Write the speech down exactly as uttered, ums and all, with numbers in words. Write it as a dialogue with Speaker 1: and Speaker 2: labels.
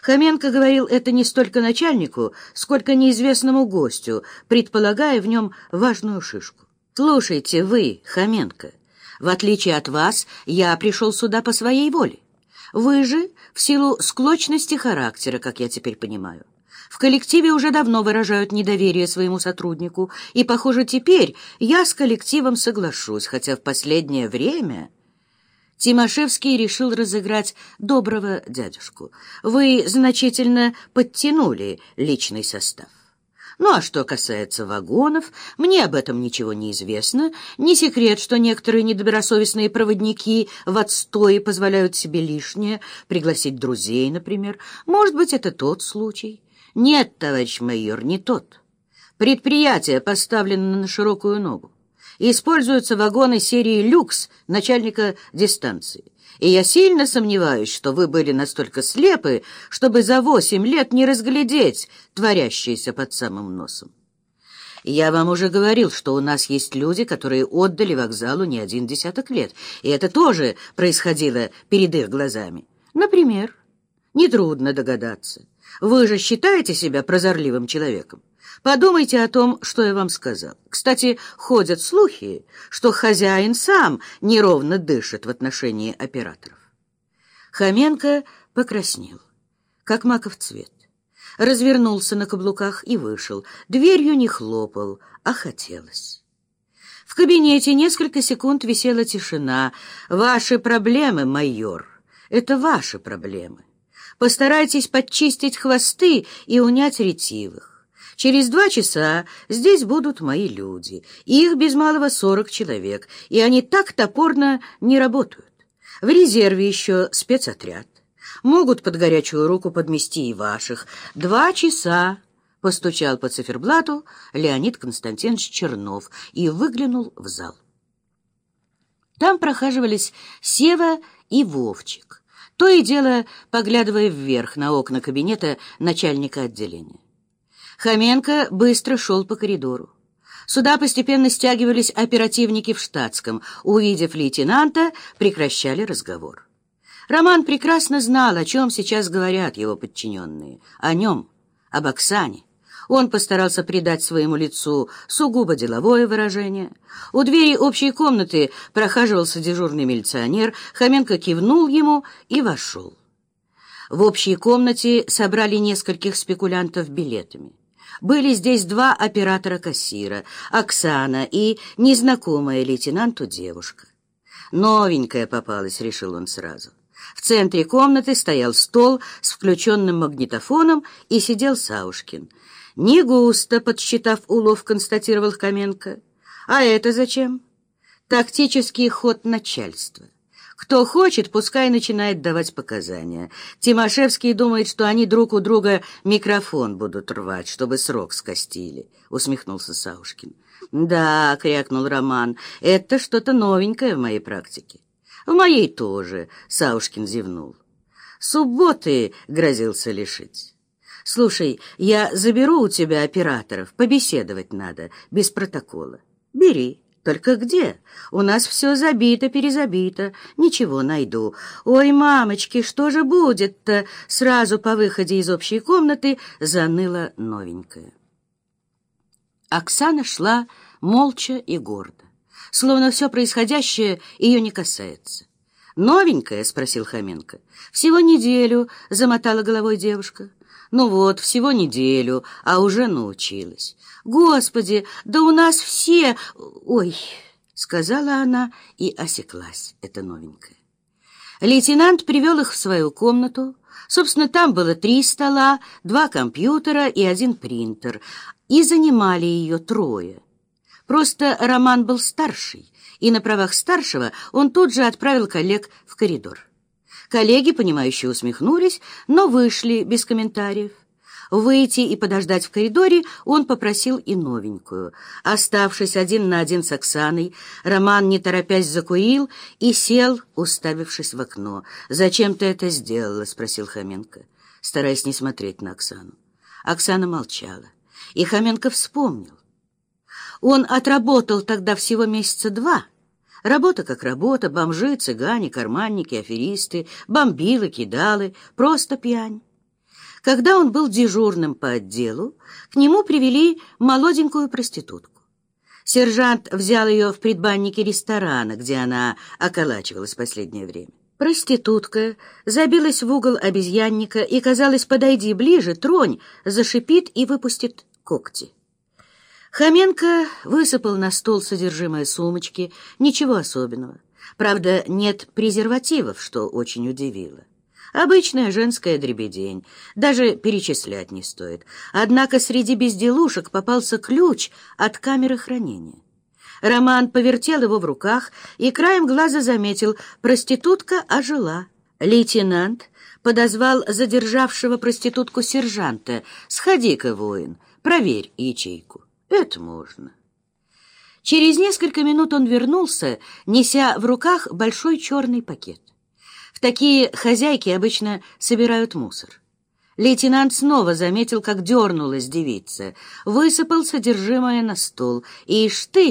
Speaker 1: Хоменко говорил это не столько начальнику, сколько неизвестному гостю, предполагая в нем важную шишку. «Слушайте вы, Хоменко, в отличие от вас, я пришел сюда по своей воле. Вы же в силу склочности характера, как я теперь понимаю. В коллективе уже давно выражают недоверие своему сотруднику, и, похоже, теперь я с коллективом соглашусь, хотя в последнее время...» Тимошевский решил разыграть доброго дядюшку. «Вы значительно подтянули личный состав. Ну, а что касается вагонов, мне об этом ничего не известно. Не секрет, что некоторые недобросовестные проводники в отстое позволяют себе лишнее, пригласить друзей, например. Может быть, это тот случай?» «Нет, товарищ майор, не тот. Предприятие поставлено на широкую ногу. Используются вагоны серии «Люкс» начальника дистанции. И я сильно сомневаюсь, что вы были настолько слепы, чтобы за восемь лет не разглядеть творящееся под самым носом. Я вам уже говорил, что у нас есть люди, которые отдали вокзалу не один десяток лет, и это тоже происходило перед их глазами. Например, нетрудно догадаться. Вы же считаете себя прозорливым человеком? Подумайте о том, что я вам сказал. Кстати, ходят слухи, что хозяин сам неровно дышит в отношении операторов». Хоменко покраснел, как маков цвет, развернулся на каблуках и вышел. Дверью не хлопал, а хотелось. В кабинете несколько секунд висела тишина. «Ваши проблемы, майор, это ваши проблемы. Постарайтесь подчистить хвосты и унять ретивых. Через два часа здесь будут мои люди. Их без малого сорок человек, и они так топорно не работают. В резерве еще спецотряд. Могут под горячую руку подмести и ваших. Два часа!» Постучал по циферблату Леонид Константинович Чернов и выглянул в зал. Там прохаживались Сева и Вовчик, то и дело поглядывая вверх на окна кабинета начальника отделения. Хоменко быстро шел по коридору. Сюда постепенно стягивались оперативники в штатском. Увидев лейтенанта, прекращали разговор. Роман прекрасно знал, о чем сейчас говорят его подчиненные. О нем, об Оксане. Он постарался придать своему лицу сугубо деловое выражение. У двери общей комнаты прохаживался дежурный милиционер. Хоменко кивнул ему и вошел. В общей комнате собрали нескольких спекулянтов билетами. Были здесь два оператора-кассира, Оксана и незнакомая лейтенанту девушка. Новенькая попалась, решил он сразу. В центре комнаты стоял стол с включенным магнитофоном и сидел Саушкин. «Не густо», — подсчитав улов, констатировал Хоменко. «А это зачем?» «Тактический ход начальства. Кто хочет, пускай начинает давать показания. Тимошевский думает, что они друг у друга микрофон будут рвать, чтобы срок скостили», — усмехнулся Саушкин. «Да», — крякнул Роман, — «это что-то новенькое в моей практике». «В моей тоже», — Саушкин зевнул. «Субботы грозился лишить. Слушай, я заберу у тебя операторов, побеседовать надо, без протокола. Бери. Только где? У нас все забито-перезабито. Ничего, найду. Ой, мамочки, что же будет-то?» Сразу по выходе из общей комнаты заныла новенькая. Оксана шла молча и гордо, словно все происходящее ее не касается. «Новенькая?» — спросил Хоменко. «Всего неделю», — замотала головой девушка. «Ну вот, всего неделю, а уже научилась. Господи, да у нас все... Ой!» — сказала она и осеклась, эта новенькая. Лейтенант привел их в свою комнату. Собственно, там было три стола, два компьютера и один принтер. И занимали ее трое. Просто Роман был старший, и на правах старшего он тут же отправил коллег в коридор. Коллеги, понимающие, усмехнулись, но вышли без комментариев. Выйти и подождать в коридоре он попросил и новенькую. Оставшись один на один с Оксаной, Роман, не торопясь, закурил и сел, уставившись в окно. «Зачем ты это сделала?» — спросил Хоменко, стараясь не смотреть на Оксану. Оксана молчала, и Хоменко вспомнил. Он отработал тогда всего месяца два. Работа как работа, бомжи, цыгане, карманники, аферисты, бомбилы, кидалы, просто пьянь. Когда он был дежурным по отделу, к нему привели молоденькую проститутку. Сержант взял ее в предбаннике ресторана, где она околачивалась в последнее время. Проститутка забилась в угол обезьянника и, казалось, подойди ближе, тронь, зашипит и выпустит когти. Хоменко высыпал на стол содержимое сумочки, ничего особенного. Правда, нет презервативов, что очень удивило. Обычная женская дребедень, даже перечислять не стоит. Однако среди безделушек попался ключ от камеры хранения. Роман повертел его в руках и краем глаза заметил, проститутка ожила. Лейтенант подозвал задержавшего проститутку сержанта. «Сходи-ка, воин, проверь ячейку». «Это можно». Через несколько минут он вернулся, неся в руках большой черный пакет. В такие хозяйки обычно собирают мусор. Лейтенант снова заметил, как дернулась девица, высыпал содержимое на стол, и ишь ты,